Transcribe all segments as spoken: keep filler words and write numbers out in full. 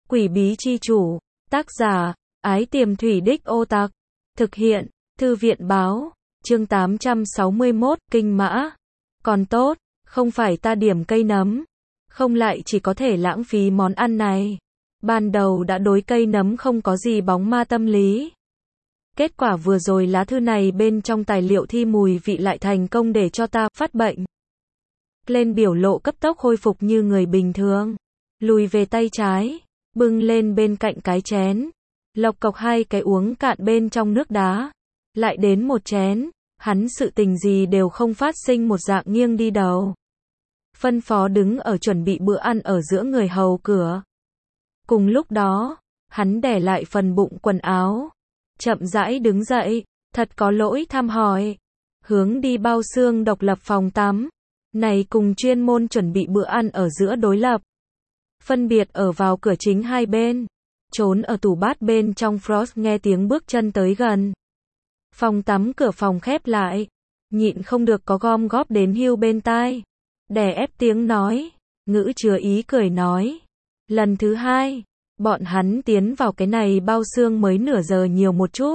Quỷ bí chi chủ, tác giả, Ái Tiềm Thủy Đích Ô Tạc, thực hiện, Thư viện báo, chương tám trăm sáu mươi mốt, Kinh Mã. Còn tốt, không phải ta điểm cây nấm, không lại chỉ có thể lãng phí món ăn này. Ban đầu đã đối cây nấm không có gì bóng ma tâm lý. Kết quả vừa rồi lá thư này bên trong tài liệu thi mùi vị lại thành công để cho ta phát bệnh. Lên biểu lộ cấp tốc khôi phục như người bình thường. Lùi về tay trái, bưng lên bên cạnh cái chén. Lộc cộc hai cái uống cạn bên trong nước đá. Lại đến một chén, hắn sự tình gì đều không phát sinh một dạng nghiêng đi đầu. Phân phó đứng ở chuẩn bị bữa ăn ở giữa người hầu cửa. Cùng lúc đó, hắn để lại phần bụng quần áo. Chậm rãi đứng dậy, thật có lỗi thăm hỏi. Hướng đi bao xương độc lập phòng tắm. Này cùng chuyên môn chuẩn bị bữa ăn ở giữa đối lập. Phân biệt ở vào cửa chính hai bên. Trốn ở tủ bát bên trong Frost nghe tiếng bước chân tới gần. Phòng tắm cửa phòng khép lại. Nhịn không được có gom góp đến hưu bên tai. Đè ép tiếng nói. Ngữ chứa ý cười nói. Lần thứ hai, bọn hắn tiến vào cái này bao xương mới nửa giờ nhiều một chút.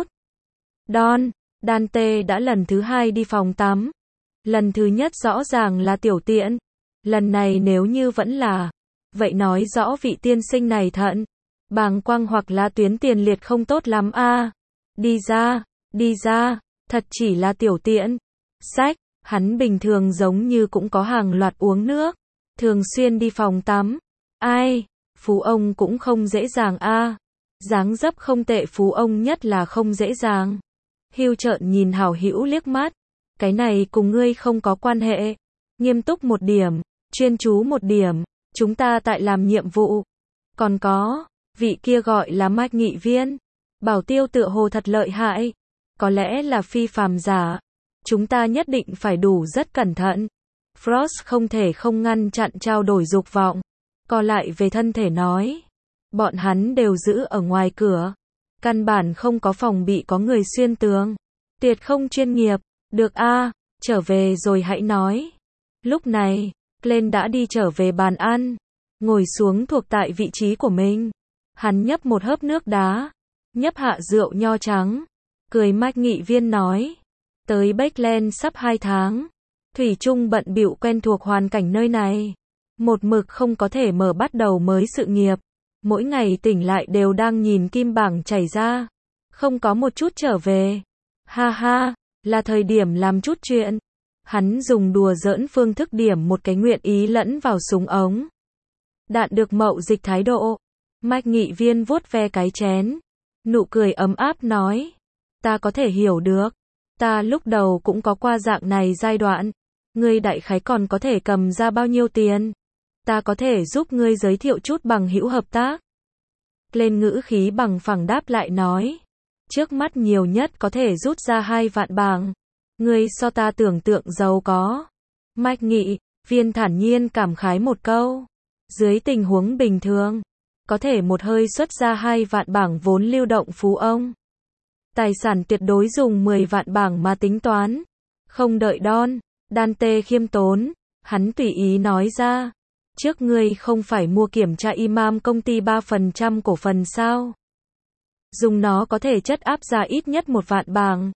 Don, Dante đã lần thứ hai đi phòng tắm. Lần thứ nhất rõ ràng là tiểu tiện. Lần này nếu như vẫn là, vậy nói rõ vị tiên sinh này thận, bàng quang hoặc là tuyến tiền liệt không tốt lắm a. À. Đi ra, đi ra, thật chỉ là tiểu tiện. Sách, hắn bình thường giống như cũng có hàng loạt uống nước, thường xuyên đi phòng tắm. Ai, phú ông cũng không dễ dàng a. À. Dáng dấp không tệ phú ông nhất là không dễ dàng. Hưu trợn nhìn hảo hữu liếc mắt. Cái này cùng ngươi không có quan hệ. Nghiêm túc một điểm, chuyên chú một điểm, chúng ta tại làm nhiệm vụ. Còn có, vị kia gọi là Mạch Nghị Viên. Bảo tiêu tựa hồ thật lợi hại. Có lẽ là phi phàm giả. Chúng ta nhất định phải đủ rất cẩn thận. Frost không thể không ngăn chặn trao đổi dục vọng. Co lại về thân thể nói. Bọn hắn đều giữ ở ngoài cửa. Căn bản không có phòng bị có người xuyên tường. Tuyệt không chuyên nghiệp. Được a, à, trở về rồi hãy nói. Lúc này, Glenn đã đi trở về bàn ăn. Ngồi xuống thuộc tại vị trí của mình. Hắn nhấp một hớp nước đá. Nhấp hạ rượu nho trắng. Cười Mạch Nghị Viên nói. Tới Backland sắp hai tháng. Thủy chung bận bịu quen thuộc hoàn cảnh nơi này. Một mực không có thể mở bắt đầu mới sự nghiệp. Mỗi ngày tỉnh lại đều đang nhìn kim bảng chảy ra. Không có một chút trở về. Ha ha. Là thời điểm làm chút chuyện. Hắn dùng đùa giỡn phương thức điểm một cái nguyện ý lẫn vào súng ống. Đạn được mậu dịch thái độ. Mạch Nghị Viên vuốt ve cái chén. Nụ cười ấm áp nói. Ta có thể hiểu được. Ta lúc đầu cũng có qua dạng này giai đoạn. Ngươi đại khái còn có thể cầm ra bao nhiêu tiền. Ta có thể giúp ngươi giới thiệu chút bằng hữu hợp tác. Lên ngữ khí bằng phẳng đáp lại nói. Trước mắt nhiều nhất có thể rút ra hai vạn bảng. Ngươi so ta tưởng tượng giàu có. Mạch Nghị Viên thản nhiên cảm khái một câu. Dưới tình huống bình thường, có thể một hơi xuất ra hai vạn bảng vốn lưu động phú ông. Tài sản tuyệt đối dùng mười vạn bảng mà tính toán. Không đợi Don, Dante khiêm tốn, hắn tùy ý nói ra. Trước ngươi không phải mua kiểm tra imam công ty ba phần trăm cổ phần sao? Dùng nó có thể chất áp ra ít nhất một vạn bảng.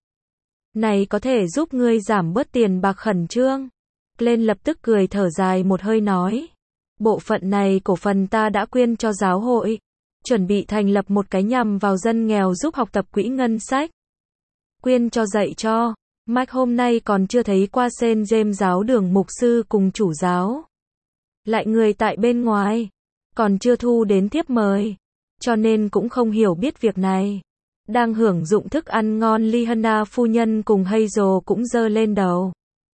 Này có thể giúp ngươi giảm bớt tiền bạc khẩn trương. Glenn lập tức cười thở dài một hơi nói. Bộ phận này cổ phần ta đã quyên cho giáo hội. Chuẩn bị thành lập một cái nhằm vào dân nghèo giúp học tập quỹ ngân sách. Quyên cho dạy cho. Mike hôm nay còn chưa thấy qua Saint James giáo đường mục sư cùng chủ giáo. Lại người tại bên ngoài. Còn chưa thu đến thiếp mời. Cho nên cũng không hiểu biết việc này. Đang hưởng dụng thức ăn ngon Liana phu nhân cùng Hazel cũng giơ lên đầu.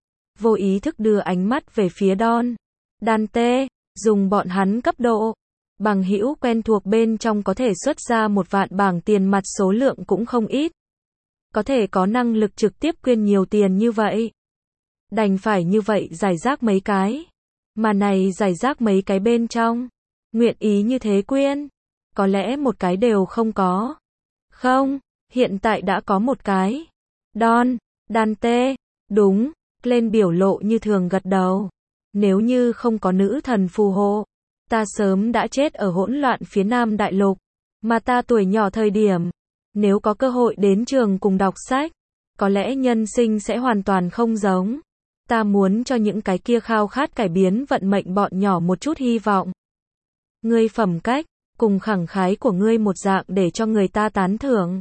Vô ý thức đưa ánh mắt về phía Don. Dante, dùng bọn hắn cấp độ. Bằng hữu quen thuộc bên trong có thể xuất ra một vạn bảng tiền mặt số lượng cũng không ít. Có thể có năng lực trực tiếp quyên nhiều tiền như vậy. Đành phải như vậy giải rác mấy cái. Mà này giải rác mấy cái bên trong. Nguyện ý như thế quyên. Có lẽ một cái đều không có. Không, hiện tại đã có một cái. Don, Dante, đúng, lên biểu lộ như thường gật đầu. Nếu như không có nữ thần phù hộ, Ta sớm đã chết ở hỗn loạn phía Nam Đại Lục, mà ta tuổi nhỏ thời điểm, nếu có cơ hội đến trường cùng đọc sách, có lẽ nhân sinh sẽ hoàn toàn không giống. Ta muốn cho những cái kia khao khát cải biến vận mệnh bọn nhỏ một chút hy vọng. Ngươi phẩm cách, cùng khẳng khái của ngươi một dạng để cho người ta tán thưởng.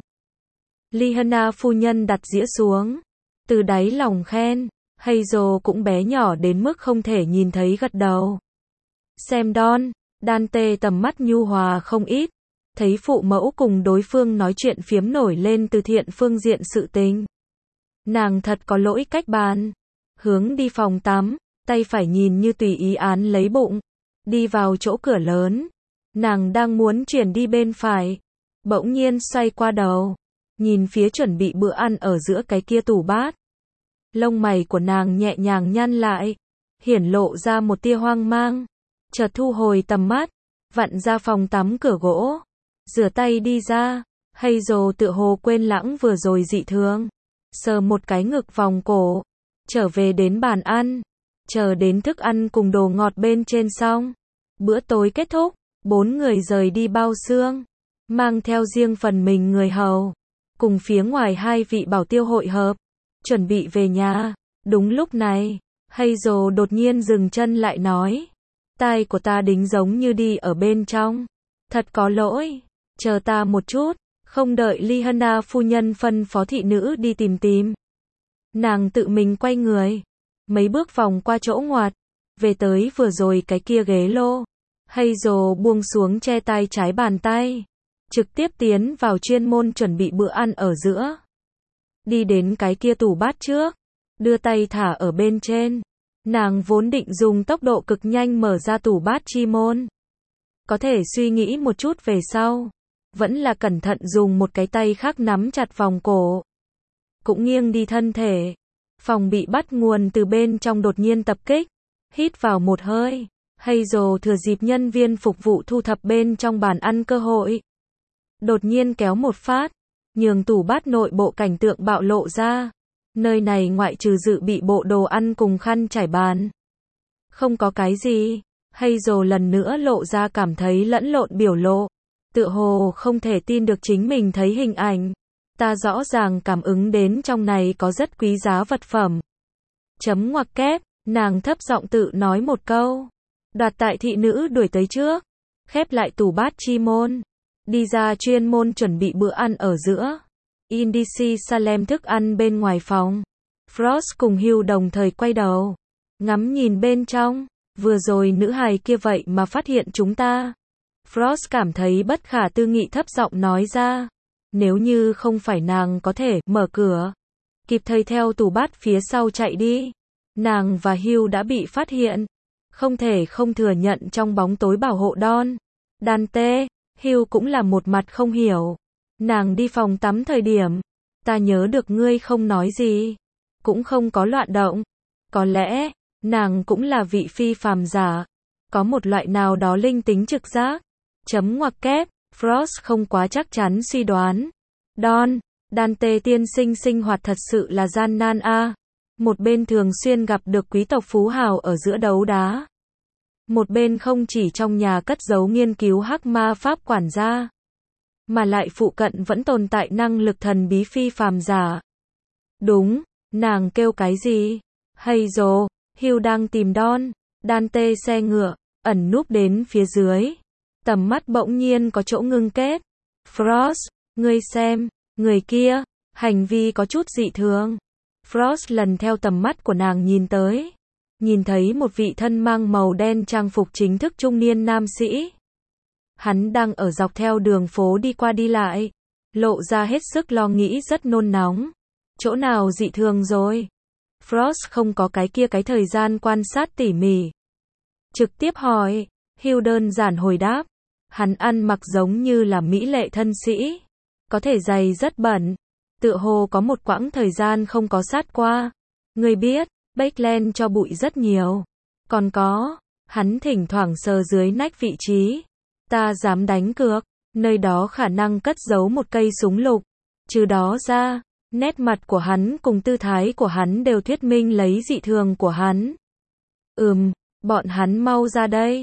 Liana phu nhân đặt dĩa xuống, từ đáy lòng khen. Hazel cũng bé nhỏ đến mức không thể nhìn thấy gật đầu. Xem Don, Dante tầm mắt nhu hòa không ít, thấy phụ mẫu cùng đối phương nói chuyện phiếm nổi lên từ thiện phương diện sự tình. Nàng thật có lỗi cách bàn. Hướng đi phòng tắm, tay phải nhìn như tùy ý án lấy bụng. Đi vào chỗ cửa lớn. Nàng đang muốn chuyển đi bên phải. Bỗng nhiên xoay qua đầu. Nhìn phía chuẩn bị bữa ăn ở giữa cái kia tủ bát. Lông mày của nàng nhẹ nhàng nhăn lại. Hiển lộ ra một tia hoang mang. Chợt thu hồi tầm mắt. Vặn ra phòng tắm cửa gỗ. Rửa tay đi ra. Hazel tự hồ quên lãng vừa rồi dị thường. Sờ một cái ngực vòng cổ. Trở về đến bàn ăn. Chờ đến thức ăn cùng đồ ngọt bên trên xong. Bữa tối kết thúc. Bốn người rời đi bao xương. Mang theo riêng phần mình người hầu. Cùng phía ngoài hai vị bảo tiêu hội hợp. Chuẩn bị về nhà. Đúng lúc này, Hazel đột nhiên dừng chân lại nói. Tai của ta đính giống như đi ở bên trong. Thật có lỗi. Chờ ta một chút. Không đợi Liana phu nhân phân phó thị nữ đi tìm tìm. Nàng tự mình quay người. Mấy bước vòng qua chỗ ngoặt. Về tới vừa rồi cái kia ghế lô. Hazel buông xuống che tay trái bàn tay. Trực tiếp tiến vào chuyên môn chuẩn bị bữa ăn ở giữa. Đi đến cái kia tủ bát trước. Đưa tay thả ở bên trên. Nàng vốn định dùng tốc độ cực nhanh mở ra tủ bát chi môn. Có thể suy nghĩ một chút về sau. Vẫn là cẩn thận dùng một cái tay khác nắm chặt vòng cổ. Cũng nghiêng đi thân thể. Phòng bị bắt nguồn từ bên trong đột nhiên tập kích. Hít vào một hơi. Hazel thừa dịp nhân viên phục vụ thu thập bên trong bàn ăn cơ hội. Đột nhiên kéo một phát. Nhường tủ bát nội bộ cảnh tượng bạo lộ ra. Nơi này ngoại trừ dự bị bộ đồ ăn cùng khăn trải bàn. Không có cái gì. Hazel lần nữa lộ ra cảm thấy lẫn lộn biểu lộ. Tựa hồ không thể tin được chính mình thấy hình ảnh. Ta rõ ràng cảm ứng đến trong này có rất quý giá vật phẩm. Chấm ngoặc kép, nàng thấp giọng tự nói một câu. Đoạt tại thị nữ đuổi tới trước. Khép lại tủ bát chi môn. Đi ra chuyên môn chuẩn bị bữa ăn ở giữa. Indici Salem thức ăn bên ngoài phòng. Frost cùng Hugh đồng thời quay đầu. Ngắm nhìn bên trong. Vừa rồi nữ hài kia vậy mà phát hiện chúng ta. Frost cảm thấy bất khả tư nghị thấp giọng nói ra. Nếu như không phải nàng có thể mở cửa. Kịp thời theo tủ bát phía sau chạy đi. Nàng và Hugh đã bị phát hiện. Không thể không thừa nhận trong bóng tối bảo hộ Don. Dante, Hugh cũng là một mặt không hiểu. Nàng đi phòng tắm thời điểm. Ta nhớ được ngươi không nói gì. Cũng không có loạn động. Có lẽ, nàng cũng là vị phi phàm giả. Có một loại nào đó linh tính trực giác. Chấm ngoặc kép, Frost không quá chắc chắn suy đoán. Don, Dante tiên sinh sinh hoạt thật sự là gian nan a. À. Một bên thường xuyên gặp được quý tộc phú hào ở giữa đấu đá. Một bên không chỉ trong nhà cất giấu nghiên cứu hắc ma pháp quản gia. Mà lại phụ cận vẫn tồn tại năng lực thần bí phi phàm giả. Đúng, nàng kêu cái gì? Hazel, Hugh đang tìm Don. Dante xe ngựa, ẩn núp đến phía dưới. Tầm mắt bỗng nhiên có chỗ ngưng kết. Frost, ngươi xem, người kia, hành vi có chút dị thường. Frost lần theo tầm mắt của nàng nhìn tới. Nhìn thấy một vị thân mang màu đen trang phục chính thức trung niên nam sĩ. Hắn đang ở dọc theo đường phố đi qua đi lại. Lộ ra hết sức lo nghĩ rất nôn nóng. Chỗ nào dị thường rồi? Frost không có cái kia cái thời gian quan sát tỉ mỉ. Trực tiếp hỏi. Hugh đơn giản hồi đáp. Hắn ăn mặc giống như là mỹ lệ thân sĩ. Có thể giày rất bẩn. Tựa hồ có một quãng thời gian không có sát qua. Người biết, Bakeland cho bụi rất nhiều. Còn có, hắn thỉnh thoảng sờ dưới nách vị trí. Ta dám đánh cược, nơi đó khả năng cất giấu một cây súng lục. Trừ đó ra, nét mặt của hắn cùng tư thái của hắn đều thuyết minh lấy dị thường của hắn. Ừm, bọn hắn mau ra đây.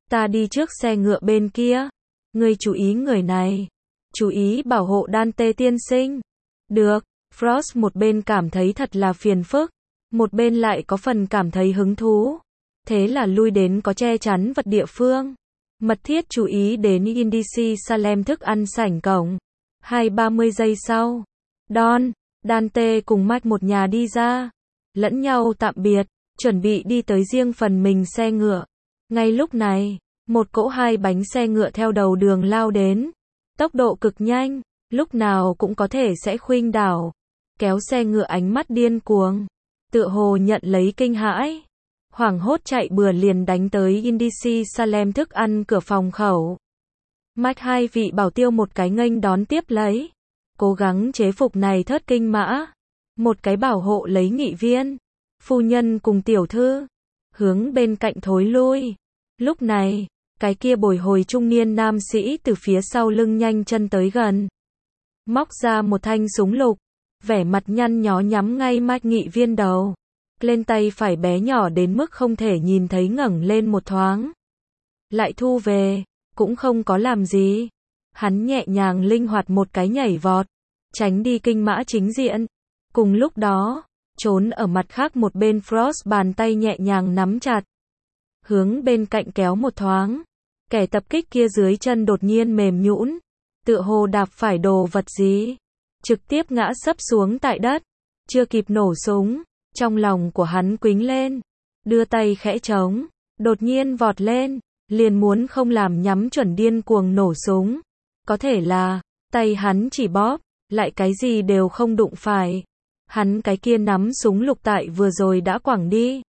Ta đi trước xe ngựa bên kia. Ngươi chú ý người này. Chú ý bảo hộ Dante tiên sinh. Được. Frost một bên cảm thấy thật là phiền phức, một bên lại có phần cảm thấy hứng thú. Thế là lui đến có che chắn vật địa phương. Mật thiết chú ý đến Indici Salem thức ăn sảnh cổng. Hai ba mươi giây sau. Don, Dante cùng Mike một nhà đi ra. Lẫn nhau tạm biệt, chuẩn bị đi tới riêng phần mình xe ngựa. Ngay lúc này, một cỗ hai bánh xe ngựa theo đầu đường lao đến. Tốc độ cực nhanh, lúc nào cũng có thể sẽ khuynh đảo. Kéo xe ngựa ánh mắt điên cuồng. Tựa hồ nhận lấy kinh hãi. Hoảng hốt chạy bừa liền đánh tới Indici Salem thức ăn cửa phòng khẩu. Mike hai vị bảo tiêu một cái nghênh đón tiếp lấy. Cố gắng chế phục này thớt kinh mã. Một cái bảo hộ lấy nghị viên. Phu nhân cùng tiểu thư. Hướng bên cạnh thối lui. Lúc này, cái kia bồi hồi trung niên nam sĩ từ phía sau lưng nhanh chân tới gần. Móc ra một thanh súng lục. Vẻ mặt nhăn nhó nhắm ngay Mike nghị viên đầu. Lên tay phải bé nhỏ đến mức không thể nhìn thấy ngẩng lên một thoáng. Lại thu về, cũng không có làm gì. Hắn nhẹ nhàng linh hoạt một cái nhảy vọt. Tránh đi kinh mã chính diện. Cùng lúc đó, trốn ở mặt khác một bên Frost bàn tay nhẹ nhàng nắm chặt. Hướng bên cạnh kéo một thoáng. Kẻ tập kích kia dưới chân đột nhiên mềm nhũn. Tựa hồ đạp phải đồ vật gì. Trực tiếp ngã sấp xuống tại đất. Chưa kịp nổ súng. Trong lòng của hắn quính lên. Đưa tay khẽ trống. Đột nhiên vọt lên. Liền muốn không làm nhắm chuẩn điên cuồng nổ súng. Có thể là, tay hắn chỉ bóp. Lại cái gì đều không đụng phải. Hắn cái kia nắm súng lục tại vừa rồi đã quẳng đi.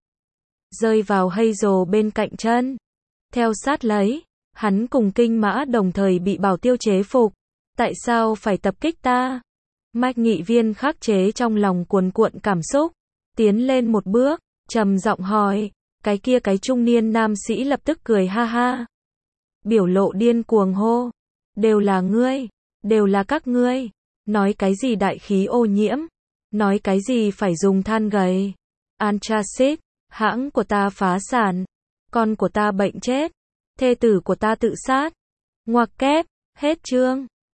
Rơi vào Hazel bên cạnh chân. Theo sát lấy. Hắn cùng kinh mã đồng thời bị bảo tiêu chế phục. Tại sao phải tập kích ta? Mike nghị viên khắc chế trong lòng cuồn cuộn cảm xúc. Tiến lên một bước, trầm giọng hỏi. Cái kia cái trung niên nam sĩ lập tức cười ha ha. Biểu lộ điên cuồng hô. Đều là ngươi. Đều là các ngươi. Nói cái gì đại khí ô nhiễm. Nói cái gì phải dùng than gầy. Anthracite. Hãng của ta phá sản. Con của ta bệnh chết. Thê tử của ta tự sát. Ngoặc kép. Hết chương.